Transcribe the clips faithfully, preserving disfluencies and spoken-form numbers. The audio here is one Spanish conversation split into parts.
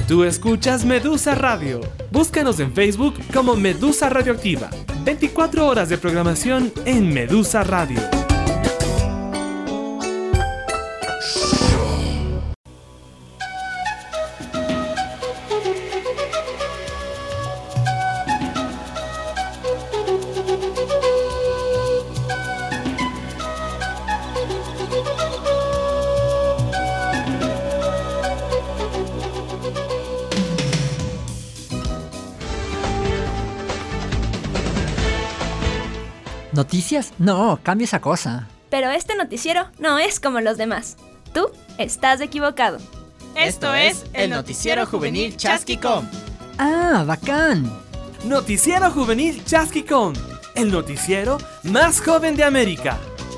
Tú escuchas Medusa Radio. Búscanos en Facebook como Medusa Radioactiva. veinticuatro horas de programación en Medusa Radio. ¿Noticias? No, cambia esa cosa. Pero este noticiero no es como los demás. Tú estás equivocado. Esto es el Noticiero Juvenil Chasquicón. ¡Ah, bacán! Noticiero Juvenil Chasquicón, el noticiero más joven de América.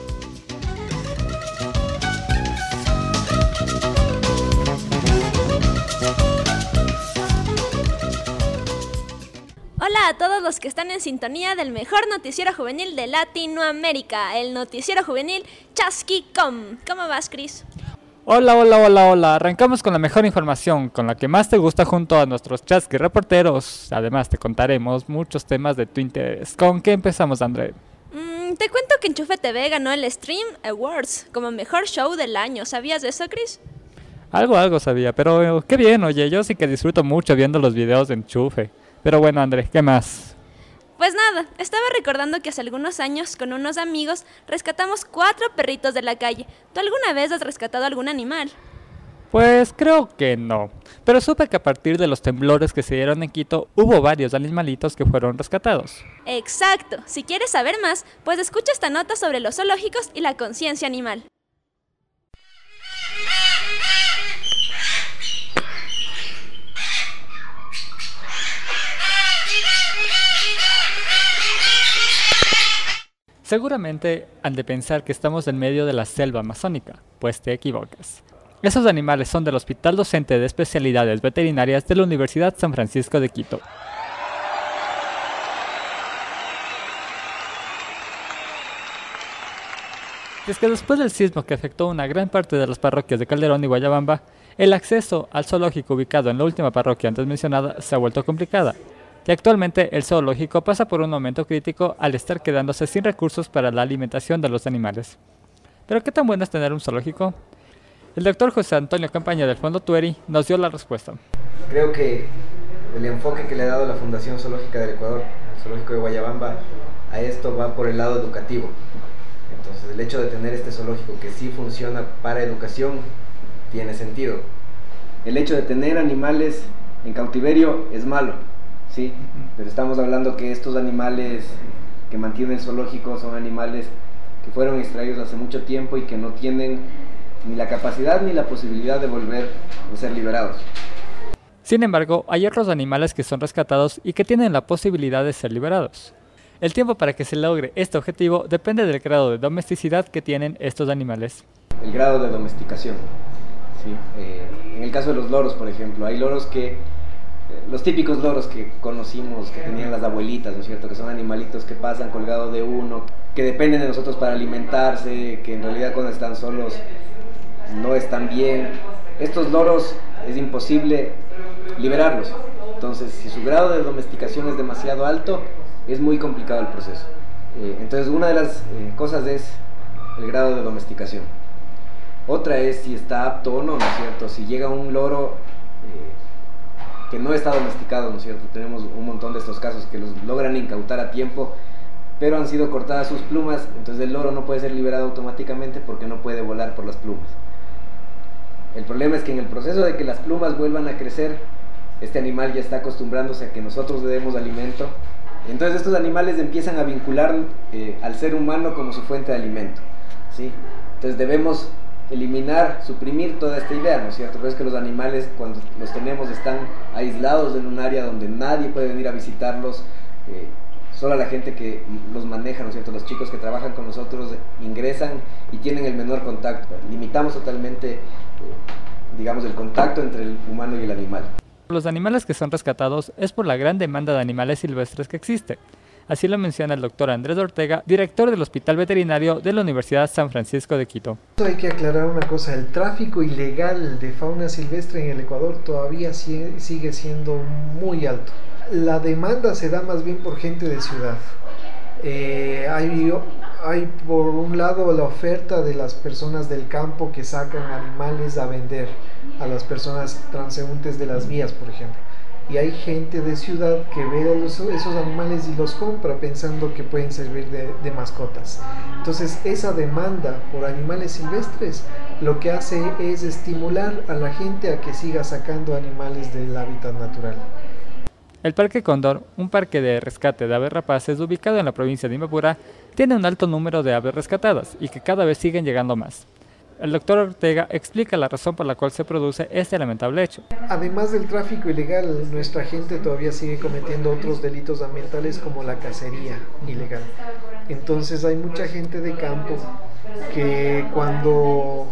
Hola a todos los que están en sintonía del mejor noticiero juvenil de Latinoamérica, el Noticiero Juvenil Chasquicón. ¿Cómo vas, Chris? Hola, hola, hola, hola. Arrancamos con la mejor información, con la que más te gusta junto a nuestros chasqui reporteros. Además te contaremos muchos temas de tu interés. ¿Con qué empezamos, André? Mm, te cuento que Enchufe T V ganó el Stream Awards como mejor show del año. ¿Sabías de eso, Chris? Algo, algo sabía, pero qué bien, oye, yo sí que disfruto mucho viendo los videos de Enchufe. Pero bueno, André, ¿qué más? Pues nada, estaba recordando que hace algunos años con unos amigos rescatamos cuatro perritos de la calle. ¿Tú alguna vez has rescatado algún animal? Pues creo que no, pero supe que a partir de los temblores que se dieron en Quito hubo varios animalitos que fueron rescatados. Exacto, si quieres saber más, pues escucha esta nota sobre los zoológicos y la conciencia animal. Seguramente han de pensar que estamos en medio de la selva amazónica, pues te equivocas. Esos animales son del Hospital Docente de Especialidades Veterinarias de la Universidad San Francisco de Quito. Es que después del sismo que afectó una gran parte de las parroquias de Calderón y Guayabamba, el acceso al zoológico ubicado en la última parroquia antes mencionada se ha vuelto complicada. Y actualmente el zoológico pasa por un momento crítico al estar quedándose sin recursos para la alimentación de los animales. ¿Pero qué tan bueno es tener un zoológico? El doctor José Antonio Campaña del Fondo Tueri nos dio la respuesta. Creo que el enfoque que le ha dado la Fundación Zoológica del Ecuador, el Zoológico de Guayabamba, a esto va por el lado educativo. Entonces el hecho de tener este zoológico que sí funciona para educación tiene sentido. El hecho de tener animales en cautiverio es malo. Sí, pero estamos hablando que estos animales que mantiene el zoológico son animales que fueron extraídos hace mucho tiempo y que no tienen ni la capacidad ni la posibilidad de volver a ser liberados. Sin embargo, hay otros animales que son rescatados y que tienen la posibilidad de ser liberados. El tiempo para que se logre este objetivo depende del grado de domesticidad que tienen estos animales. El grado de domesticación. Sí, eh, en el caso de los loros, por ejemplo, hay loros que los típicos loros que conocimos, que tenían las abuelitas, ¿no es cierto? Que son animalitos que pasan colgados de uno, que dependen de nosotros para alimentarse, que en realidad cuando están solos no están bien. Estos loros es imposible liberarlos. Entonces, si su grado de domesticación es demasiado alto, es muy complicado el proceso. Eh, entonces, una de las eh, cosas es el grado de domesticación. Otra es si está apto o no, ¿no es cierto? Si llega un loro Eh, que no está domesticado, ¿no es cierto? Tenemos un montón de estos casos que los logran incautar a tiempo, pero han sido cortadas sus plumas, entonces el loro no puede ser liberado automáticamente porque no puede volar por las plumas. El problema es que en el proceso de que las plumas vuelvan a crecer, este animal ya está acostumbrándose a que nosotros le demos alimento, entonces estos animales empiezan a vincular eh, al ser humano como su fuente de alimento, ¿sí? Entonces debemos eliminar, suprimir toda esta idea, ¿no es cierto? Pero es que los animales, cuando los tenemos, están aislados en un área donde nadie puede venir a visitarlos, eh, solo la gente que los maneja, ¿no es cierto? Los chicos que trabajan con nosotros ingresan y tienen el menor contacto. Limitamos totalmente, eh, digamos, el contacto entre el humano y el animal. Los animales que son rescatados es por la gran demanda de animales silvestres que existe. Así lo menciona el doctor Andrés Ortega, director del Hospital Veterinario de la Universidad San Francisco de Quito. Hay que aclarar una cosa, el tráfico ilegal de fauna silvestre en el Ecuador todavía sigue siendo muy alto. La demanda se da más bien por gente de ciudad. Eh, hay, hay por un lado la oferta de las personas del campo que sacan animales a vender a las personas transeúntes de las vías, por ejemplo. Y hay gente de ciudad que ve los, esos animales y los compra pensando que pueden servir de, de mascotas. Entonces esa demanda por animales silvestres lo que hace es estimular a la gente a que siga sacando animales del hábitat natural. El Parque Cóndor, un parque de rescate de aves rapaces ubicado en la provincia de Imbabura, tiene un alto número de aves rescatadas y que cada vez siguen llegando más. El doctor Ortega explica la razón por la cual se produce este lamentable hecho. Además del tráfico ilegal, nuestra gente todavía sigue cometiendo otros delitos ambientales como la cacería ilegal. Entonces hay mucha gente de campo que cuando,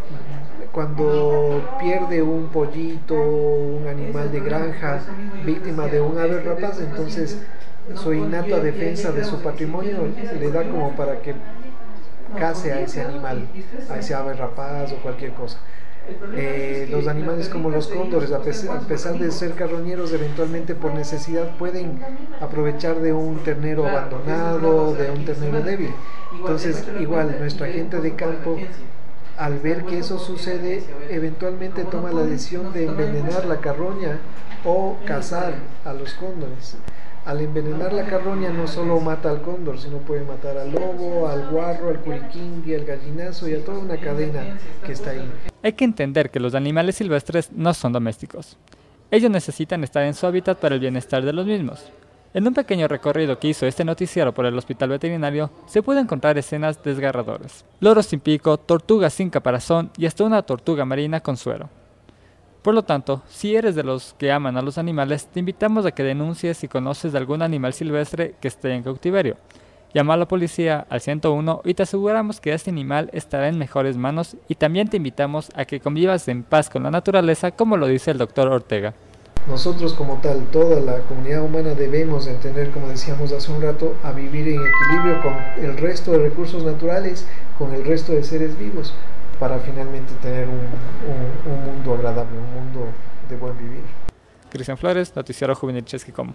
cuando pierde un pollito, un animal de granja, víctima de un ave rapaz, entonces su innata defensa de su patrimonio le da como para que case a ese animal, a ese ave rapaz o cualquier cosa. Eh, los animales como los cóndores, a pesar, a pesar de ser carroñeros, eventualmente por necesidad pueden aprovechar de un ternero abandonado, de un ternero débil. Entonces, igual, nuestra gente de campo, al ver que eso sucede, eventualmente toma la decisión de envenenar la carroña o cazar a los cóndores. Al envenenar la carroña no solo mata al cóndor, sino puede matar al lobo, al guarro, al curiquingui, al gallinazo y a toda una cadena que está ahí. Hay que entender que los animales silvestres no son domésticos. Ellos necesitan estar en su hábitat para el bienestar de los mismos. En un pequeño recorrido que hizo este noticiero por el Hospital Veterinario, se pueden encontrar escenas desgarradoras. Loros sin pico, tortugas sin caparazón y hasta una tortuga marina con suero. Por lo tanto, si eres de los que aman a los animales, te invitamos a que denuncies si conoces de algún animal silvestre que esté en cautiverio. Llama a la policía al ciento uno y te aseguramos que este animal estará en mejores manos, y también te invitamos a que convivas en paz con la naturaleza, como lo dice el doctor Ortega. Nosotros como tal, toda la comunidad humana debemos entender, como decíamos hace un rato, a vivir en equilibrio con el resto de recursos naturales, con el resto de seres vivos, para finalmente tener un, un, un mundo agradable, un mundo de buen vivir. Cristian Flores, Noticiero Juvenil Chesquicom.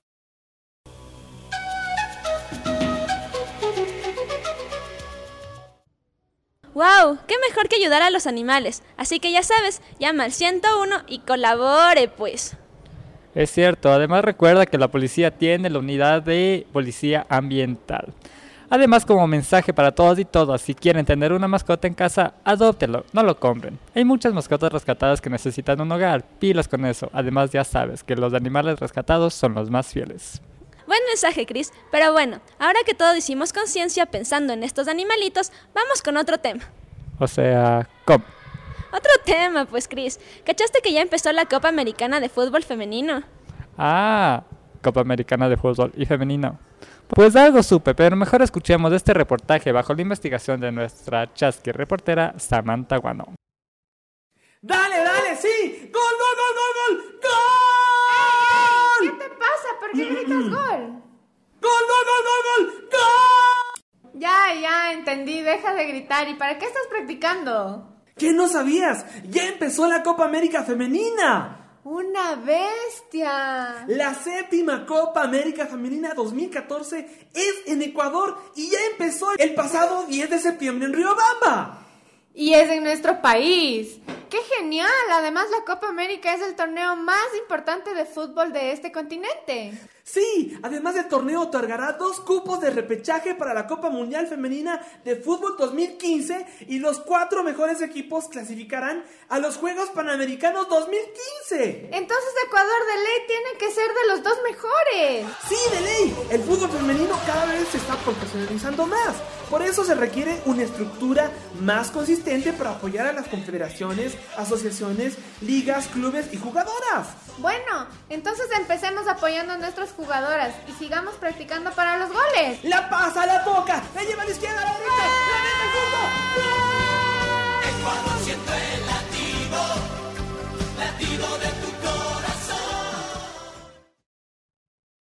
¡Wow! ¡Qué mejor que ayudar a los animales! Así que ya sabes, llama al ciento uno y colabore, pues. Es cierto, además recuerda que la policía tiene la unidad de policía ambiental. Además, como mensaje para todos y todas, si quieren tener una mascota en casa, adóptelo, no lo compren. Hay muchas mascotas rescatadas que necesitan un hogar, pilas con eso. Además, ya sabes que los animales rescatados son los más fieles. Buen mensaje, Chris, pero bueno, ahora que todos hicimos conciencia pensando en estos animalitos, vamos con otro tema. O sea, ¿cómo? Otro tema, pues, Chris. ¿Cachaste que ya empezó la Copa Americana de Fútbol Femenino? Ah, Copa Americana de Fútbol y Femenino. Pues algo supe, pero mejor escuchemos este reportaje bajo la investigación de nuestra chasqui reportera Samantha Guano. ¡Dale, dale, sí! ¡Gol, gol, gol, gol, gol! ¡Gol! ¿Qué te pasa? ¿Por qué gritas gol? ¡Gol, gol, gol, gol, gol! ¡Gol! Ya, ya, entendí, deja de gritar. ¿Y para qué estás practicando? ¿Qué no sabías? ¡Ya empezó la Copa América Femenina! ¡Una bestia! La séptima Copa América Femenina dos mil catorce es en Ecuador y ya empezó el pasado diez de septiembre en Riobamba. Y es en nuestro país. ¡Qué genial! Además, la Copa América es el torneo más importante de fútbol de este continente. Sí, además del torneo otorgará dos cupos de repechaje para la Copa Mundial Femenina de Fútbol dos mil quince y los cuatro mejores equipos clasificarán a los Juegos Panamericanos dos mil quince. Entonces Ecuador de ley tiene que ser de los dos mejores. Sí, de ley. El fútbol femenino cada vez se está profesionalizando más. Por eso se requiere una estructura más consistente para apoyar a las confederaciones, asociaciones, ligas, clubes y jugadoras. Bueno, entonces empecemos apoyando a nuestras jugadoras y sigamos practicando para los goles. La pasa, la toca, la lleva a la izquierda, a la derecha, la mete al fondo. Ecuador siente el latido, latido de tu corazón.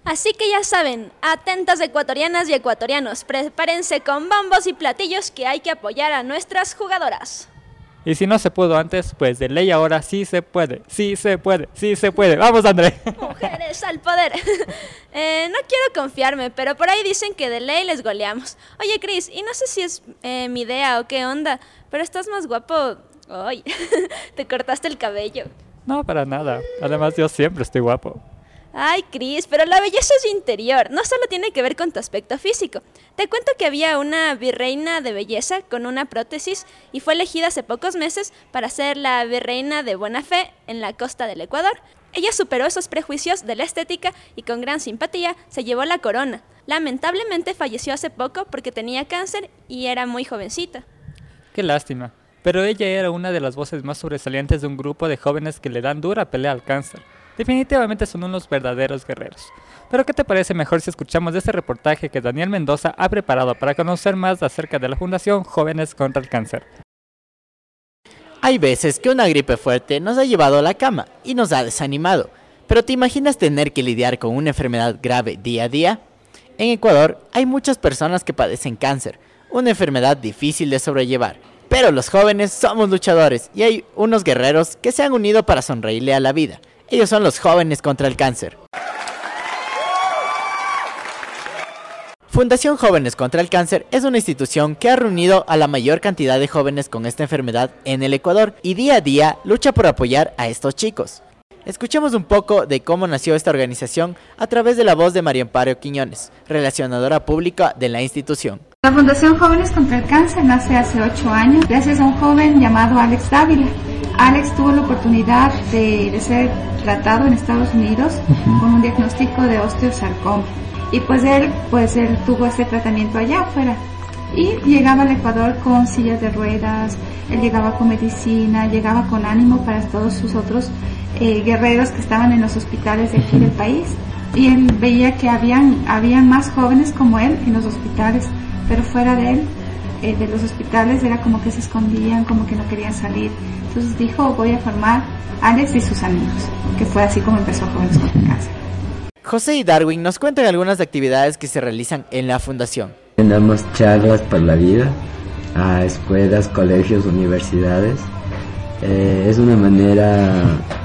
Así que ya saben, atentas ecuatorianas y ecuatorianos, prepárense con bombos y platillos que hay que apoyar a nuestras jugadoras. Y si no se pudo antes, pues de ley ahora sí se puede, sí se puede, sí se puede. ¡Vamos, André! Mujeres al poder. eh, no quiero confiarme, pero por ahí dicen que de ley les goleamos. Oye, Cris, y no sé si es eh, mi idea o qué onda, pero estás más guapo hoy. Te cortaste el cabello. No, para nada. Además, yo siempre estoy guapo. Ay, Cris, pero la belleza es interior, no solo tiene que ver con tu aspecto físico. Te cuento que había una virreina de belleza con una prótesis y fue elegida hace pocos meses para ser la virreina de buena fe en la costa del Ecuador. Ella superó esos prejuicios de la estética y con gran simpatía se llevó la corona. Lamentablemente falleció hace poco porque tenía cáncer y era muy jovencita. Qué lástima, pero ella era una de las voces más sobresalientes de un grupo de jóvenes que le dan dura pelea al cáncer. Definitivamente son unos verdaderos guerreros. Pero ¿qué te parece mejor si escuchamos de este reportaje que Daniel Mendoza ha preparado para conocer más acerca de la Fundación Jóvenes contra el Cáncer? Hay veces que una gripe fuerte nos ha llevado a la cama y nos ha desanimado. ¿Pero te imaginas tener que lidiar con una enfermedad grave día a día? En Ecuador hay muchas personas que padecen cáncer, una enfermedad difícil de sobrellevar. Pero los jóvenes somos luchadores y hay unos guerreros que se han unido para sonreírle a la vida. Ellos son los Jóvenes contra el Cáncer. Fundación Jóvenes contra el Cáncer es una institución que ha reunido a la mayor cantidad de jóvenes con esta enfermedad en el Ecuador y día a día lucha por apoyar a estos chicos. Escuchemos un poco de cómo nació esta organización a través de la voz de María Amparo Quiñones, relacionadora pública de la institución. La Fundación Jóvenes contra el Cáncer nace hace ocho años gracias a un joven llamado Alex Dávila. Alex tuvo la oportunidad de, de ser tratado en Estados Unidos uh-huh. con un diagnóstico de osteosarcoma. Y pues él, pues él tuvo este tratamiento allá afuera. Y llegaba al Ecuador con sillas de ruedas, él llegaba con medicina, llegaba con ánimo para todos sus otros eh, guerreros que estaban en los hospitales de aquí del país. Y él veía que habían, habían más jóvenes como él en los hospitales, pero fuera de él, eh, de los hospitales, era como que se escondían, como que no querían salir. Entonces dijo, voy a formar Alex y sus amigos, que fue así como empezó Jóvenes contra el Cáncer. José y Darwin nos cuentan algunas actividades que se realizan en la fundación. Tenemos charlas por la vida a escuelas, colegios, universidades. Eh, es una manera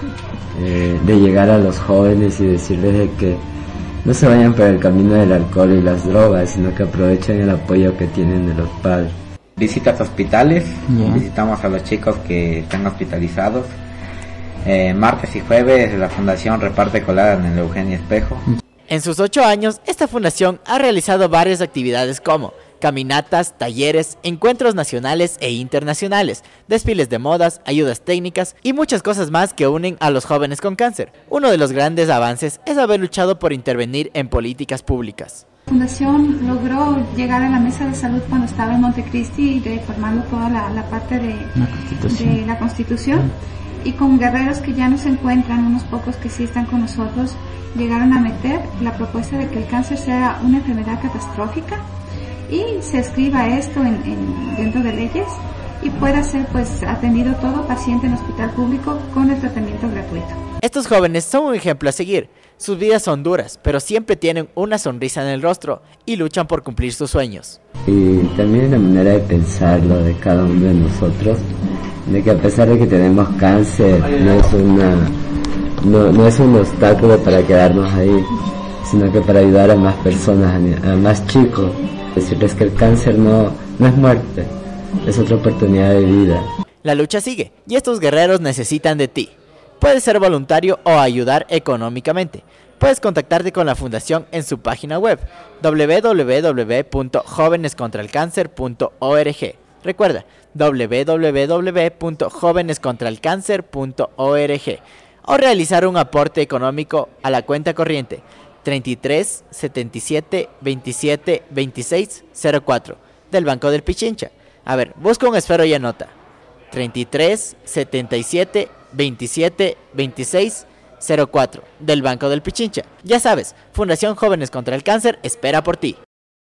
eh, de llegar a los jóvenes y decirles de que no se vayan por el camino del alcohol y las drogas, sino que aprovechen el apoyo que tienen de los padres. Visitas a hospitales, yeah. visitamos a los chicos que están hospitalizados. Eh, martes y jueves la fundación reparte colada en el Eugenio Espejo. En sus ocho años, esta fundación ha realizado varias actividades como caminatas, talleres, encuentros nacionales e internacionales, desfiles de modas, ayudas técnicas y muchas cosas más que unen a los jóvenes con cáncer. Uno de los grandes avances es haber luchado por intervenir en políticas públicas. La fundación logró llegar a la mesa de salud cuando estaba en Montecristi, reformando toda la, la parte de la Constitución. De la Constitución. Y con guerreros que ya no se encuentran, unos pocos que sí están con nosotros, llegaron a meter la propuesta de que el cáncer sea una enfermedad catastrófica y se escriba esto en, en, dentro de leyes y pueda ser pues atendido todo paciente en hospital público con el tratamiento gratuito. Estos jóvenes son un ejemplo a seguir. Sus vidas son duras, pero siempre tienen una sonrisa en el rostro y luchan por cumplir sus sueños. Y también la manera de pensarlo de cada uno de nosotros, de que a pesar de que tenemos cáncer, no es una no, no es un obstáculo para quedarnos ahí, sino que para ayudar a más personas, a más chicos, decirles que el cáncer no, no es muerte, es otra oportunidad de vida. La lucha sigue y estos guerreros necesitan de ti. Puedes ser voluntario o ayudar económicamente. Puedes contactarte con la fundación en su página web doble u doble u doble u punto jóvenes contra el cáncer punto org. Recuerda, doble u doble u doble u punto jóvenes contra el cáncer punto org o realizar un aporte económico a la cuenta corriente treinta y tres, setenta y siete, veintisiete, veintiséis, cero cuatro del Banco del Pichincha. A ver, busca un esfero y anota. treinta y tres, setenta y siete, veintisiete, veintiséis, cero cuatro del Banco del Pichincha. Ya sabes, Fundación Jóvenes contra el Cáncer espera por ti.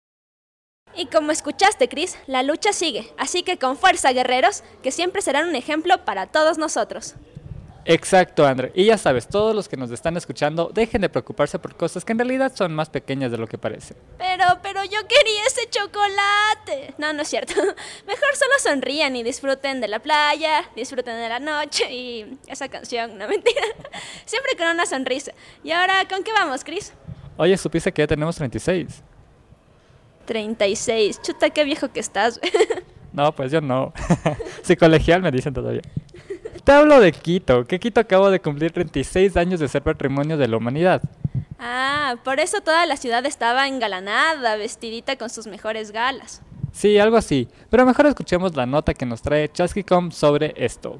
Y como escuchaste, Cris, la lucha sigue, así que con fuerza, guerreros, que siempre serán un ejemplo para todos nosotros. Exacto, André. Y ya sabes, todos los que nos están escuchando, dejen de preocuparse por cosas que en realidad son más pequeñas de lo que parece. Pero, pero yo quería ese chocolate. No, no es cierto. Mejor solo sonrían y disfruten de la playa, disfruten de la noche y esa canción, no mentira. Siempre con una sonrisa. Y ahora, ¿con qué vamos, Chris? Oye, ¿supiste que ya tenemos treinta y seis? treinta y seis. Chuta, qué viejo que estás. No, pues yo no. Sí, colegial me dicen todavía. Te hablo de Quito, que Quito acabo de cumplir treinta y seis años de ser patrimonio de la humanidad. Ah, por eso toda la ciudad estaba engalanada, vestidita con sus mejores galas. Sí, algo así, pero mejor escuchemos la nota que nos trae Chasquicom sobre esto.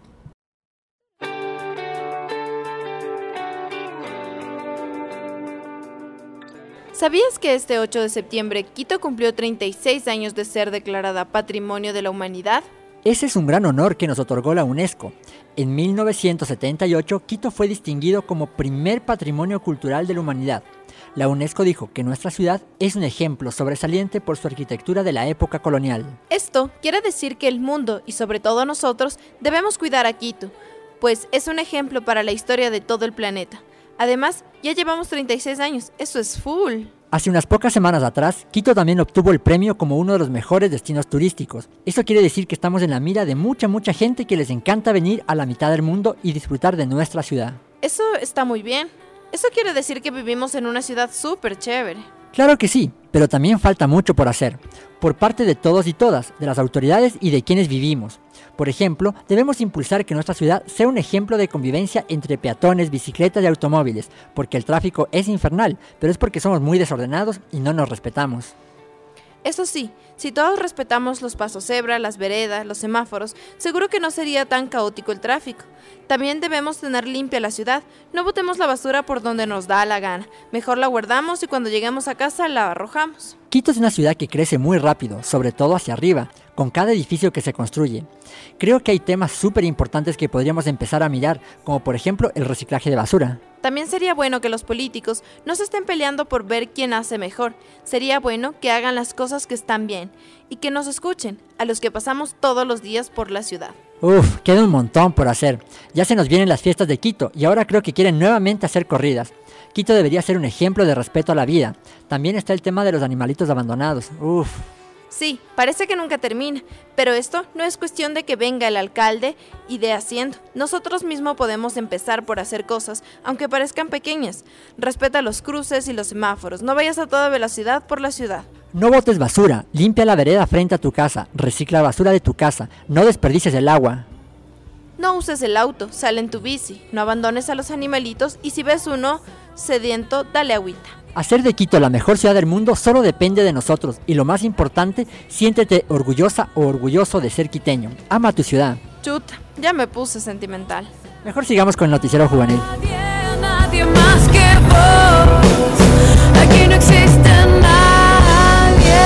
¿Sabías que este ocho de septiembre Quito cumplió treinta y seis años de ser declarada Patrimonio de la Humanidad? Ese es un gran honor que nos otorgó la UNESCO. En mil novecientos setenta y ocho, Quito fue distinguido como primer Patrimonio Cultural de la Humanidad. La UNESCO dijo que nuestra ciudad es un ejemplo sobresaliente por su arquitectura de la época colonial. Esto quiere decir que el mundo, y sobre todo nosotros, debemos cuidar a Quito, pues es un ejemplo para la historia de todo el planeta. Además, ya llevamos treinta y seis años, eso es full. Hace unas pocas semanas atrás, Quito también obtuvo el premio como uno de los mejores destinos turísticos. Eso quiere decir que estamos en la mira de mucha, mucha gente que les encanta venir a la mitad del mundo y disfrutar de nuestra ciudad. Eso está muy bien. Eso quiere decir que vivimos en una ciudad súper chévere. Claro que sí, pero también falta mucho por hacer, por parte de todos y todas, de las autoridades y de quienes vivimos. Por ejemplo, debemos impulsar que nuestra ciudad sea un ejemplo de convivencia entre peatones, bicicletas y automóviles, porque el tráfico es infernal, pero es porque somos muy desordenados y no nos respetamos. Eso sí, si todos respetamos los pasos cebra, las veredas, los semáforos, seguro que no sería tan caótico el tráfico. También debemos tener limpia la ciudad, no botemos la basura por donde nos da la gana, mejor la guardamos y cuando lleguemos a casa la arrojamos. Quito es una ciudad que crece muy rápido, sobre todo hacia arriba, con cada edificio que se construye. Creo que hay temas súper importantes que podríamos empezar a mirar, como por ejemplo el reciclaje de basura. También sería bueno que los políticos no se estén peleando por ver quién hace mejor. Sería bueno que hagan las cosas que están bien y que nos escuchen, a los que pasamos todos los días por la ciudad. Uf, queda un montón por hacer. Ya se nos vienen las fiestas de Quito y ahora creo que quieren nuevamente hacer corridas. Quito debería ser un ejemplo de respeto a la vida. También está el tema de los animalitos abandonados. Uf. Sí, parece que nunca termina, pero esto no es cuestión de que venga el alcalde y de haciendo. Nosotros mismos podemos empezar por hacer cosas, aunque parezcan pequeñas. Respeta los cruces y los semáforos, no vayas a toda velocidad por la ciudad. No botes basura, limpia la vereda frente a tu casa, recicla la basura de tu casa, no desperdicies el agua. No uses el auto, sal en tu bici, no abandones a los animalitos y si ves uno sediento, dale agüita. Hacer de Quito la mejor ciudad del mundo solo depende de nosotros y lo más importante, siéntete orgullosa o orgulloso de ser quiteño. Ama tu ciudad. Chuta, ya me puse sentimental. Mejor sigamos con el noticiero juvenil. Nadie, nadie más que vos. Aquí no existe nadie.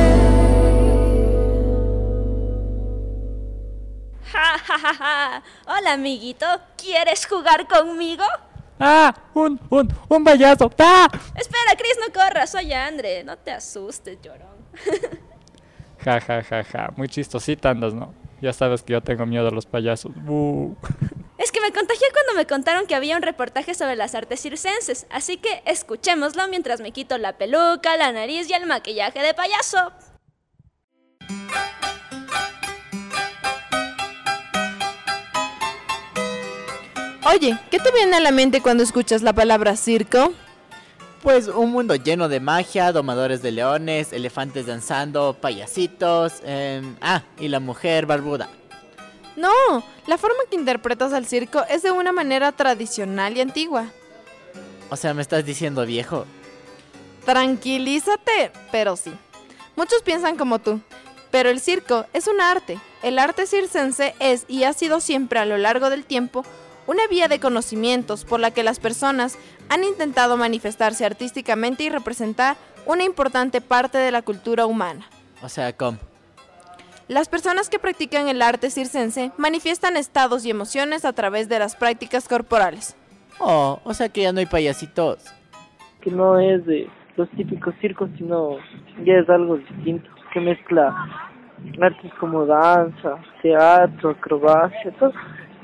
Ja, ja, ja, ja. Hola, amiguito. ¿Quieres jugar conmigo? ¡Ah! ¡Un, un, un payaso! ¡Ah! Espera, Chris, no corras. Soy Andre. No te asustes, llorón. Ja, ja, ja, ja. Muy chistosita andas, ¿no? Ya sabes que yo tengo miedo a los payasos. ¡Bú! Es que me contagié cuando me contaron que había un reportaje sobre las artes circenses. Así que escuchémoslo mientras me quito la peluca, la nariz y el maquillaje de payaso. Oye, ¿qué te viene a la mente cuando escuchas la palabra circo? Pues un mundo lleno de magia, domadores de leones, elefantes danzando, payasitos, eh, ah, y la mujer barbuda. No, la forma que interpretas al circo es de una manera tradicional y antigua. O sea, ¿me estás diciendo viejo? Tranquilízate, pero sí. Muchos piensan como tú, pero el circo es un arte. El arte circense es y ha sido siempre a lo largo del tiempo una vía de conocimientos por la que las personas han intentado manifestarse artísticamente y representar una importante parte de la cultura humana. O sea, ¿cómo? Las personas que practican el arte circense manifiestan estados y emociones a través de las prácticas corporales. Oh, o sea que ya no hay payasitos. Que no es de los típicos circos, sino ya es algo distinto, que mezcla artes como danza, teatro, acrobacia, todo.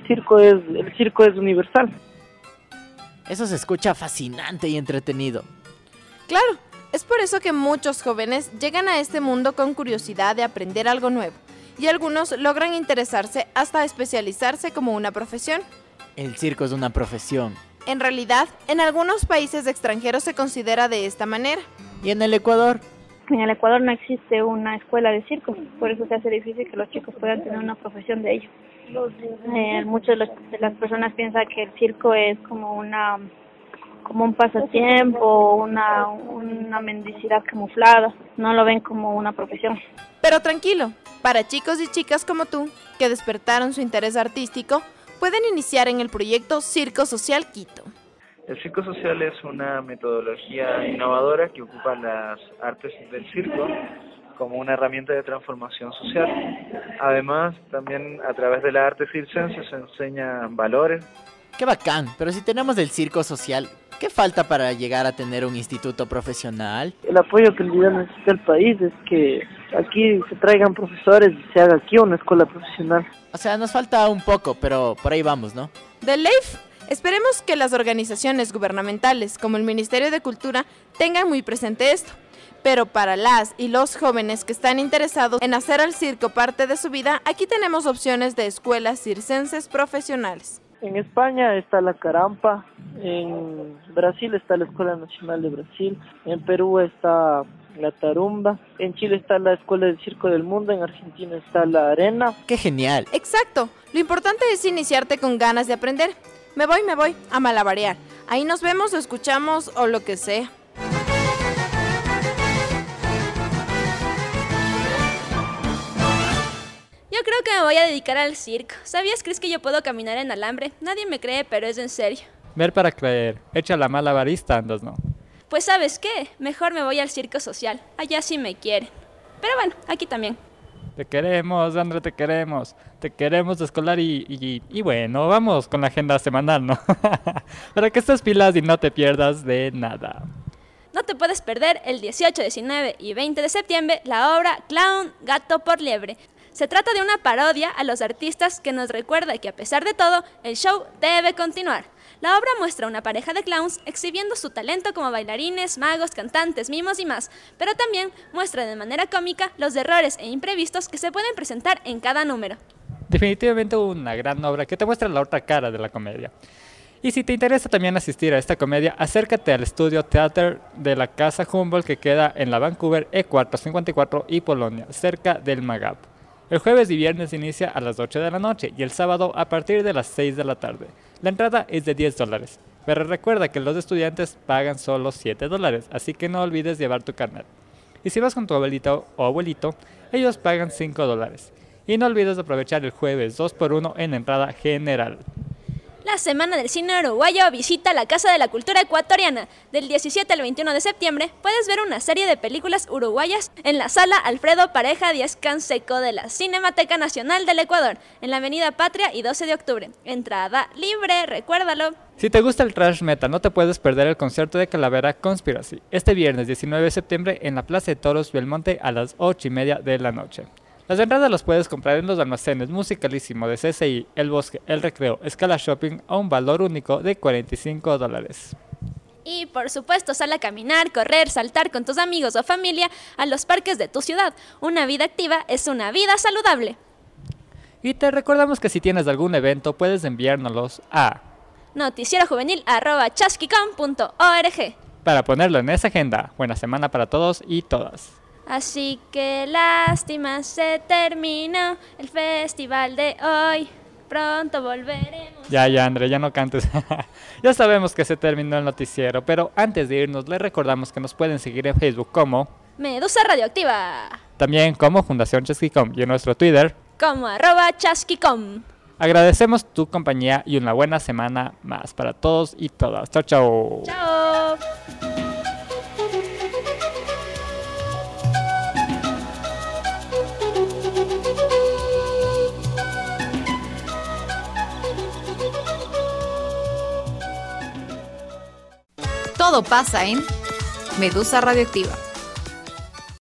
circo es el circo es universal. Eso se escucha fascinante y entretenido. Claro, es por eso que muchos jóvenes llegan a este mundo con curiosidad de aprender algo nuevo, y algunos logran interesarse hasta especializarse como una profesión. El circo es una profesión. En realidad, en algunos países extranjeros se considera de esta manera. ¿Y en el Ecuador? En el Ecuador no existe una escuela de circo, por eso se hace difícil que los chicos puedan tener una profesión de ello. Eh, muchas de, los, de las personas piensan que el circo es como una como un pasatiempo, una, una mendicidad camuflada, no lo ven como una profesión. Pero tranquilo, para chicos y chicas como tú, que despertaron su interés artístico, pueden iniciar en el proyecto Circo Social Quito. El circo social es una metodología innovadora que ocupa las artes del circo como una herramienta de transformación social. Además, también a través de la arte circense se enseñan valores. ¡Qué bacán! Pero si tenemos el circo social, ¿qué falta para llegar a tener un instituto profesional? El apoyo que en realidad necesita el país es que aquí se traigan profesores y se haga aquí una escuela profesional. O sea, nos falta un poco, pero por ahí vamos, ¿no? De ley, esperemos que las organizaciones gubernamentales como el Ministerio de Cultura tengan muy presente esto. Pero para las y los jóvenes que están interesados en hacer al circo parte de su vida, aquí tenemos opciones de escuelas circenses profesionales. En España está la Carampa, en Brasil está la Escuela Nacional de Brasil, en Perú está la Tarumba, en Chile está la Escuela del Circo del Mundo, en Argentina está la Arena. ¡Qué genial! Exacto, lo importante es iniciarte con ganas de aprender. Me voy, me voy a malabarear. Ahí nos vemos o escuchamos o lo que sea. Yo creo que me voy a dedicar al circo. ¿Sabías, Chris, que yo puedo caminar en alambre? Nadie me cree, pero es en serio. Ver para creer. Echa la malabarista, andas, ¿no? Pues ¿sabes qué? Mejor me voy al circo social. Allá sí me quieren. Pero bueno, aquí también. Te queremos, Andrea, te queremos. Te queremos de escolar y, y, y bueno, vamos con la agenda semanal, ¿no? Para que estés pilas y no te pierdas de nada. No te puedes perder el dieciocho, diecinueve y veinte de septiembre la obra Clown, Gato por Liebre. Se trata de una parodia a los artistas que nos recuerda que a pesar de todo, el show debe continuar. La obra muestra una pareja de clowns exhibiendo su talento como bailarines, magos, cantantes, mimos y más, pero también muestra de manera cómica los errores e imprevistos que se pueden presentar en cada número. Definitivamente una gran obra que te muestra la otra cara de la comedia. Y si te interesa también asistir a esta comedia, acércate al estudio Theater de la Casa Humboldt que queda en la Vancouver E cuatrocientos cincuenta y cuatro y Polonia, cerca del Magap. El jueves y viernes inicia a las ocho de la noche y el sábado a partir de las seis de la tarde. La entrada es de diez dólares, pero recuerda que los estudiantes pagan solo siete dólares, así que no olvides llevar tu carnet. Y si vas con tu abuelito o abuelito, ellos pagan cinco dólares. Y no olvides aprovechar el jueves dos por uno en entrada general. La Semana del Cine Uruguayo visita la Casa de la Cultura Ecuatoriana. Del diecisiete al veintiuno de septiembre puedes ver una serie de películas uruguayas en la sala Alfredo Pareja Díaz Canseco de la Cinemateca Nacional del Ecuador, en la Avenida Patria y doce de octubre. Entrada libre, recuérdalo. Si te gusta el thrash metal, no te puedes perder el concierto de Calavera Conspiracy, este viernes diecinueve de septiembre en la Plaza de Toros Belmonte a las ocho y media de la noche. Las entradas las puedes comprar en los almacenes Musicalísimo de C C I, El Bosque, El Recreo, Escala Shopping a un valor único de cuarenta y cinco dólares. Y por supuesto, sal a caminar, correr, saltar con tus amigos o familia a los parques de tu ciudad. Una vida activa es una vida saludable. Y te recordamos que si tienes algún evento puedes enviárnoslos a noticierojuvenil arroba chasquicom punto org para ponerlo en esa agenda. Buena semana para todos y todas. Así que lástima, se terminó el festival de hoy. Pronto volveremos. Ya, ya, André, ya no cantes. Ya sabemos que se terminó el noticiero, pero antes de irnos les recordamos que nos pueden seguir en Facebook como Medusa Radioactiva. También como Fundación Chasquicom y en nuestro Twitter como arroba chasquicom. Agradecemos tu compañía y una buena semana más para todos y todas. Chao, chao. Chao. Todo pasa en Medusa Radioactiva.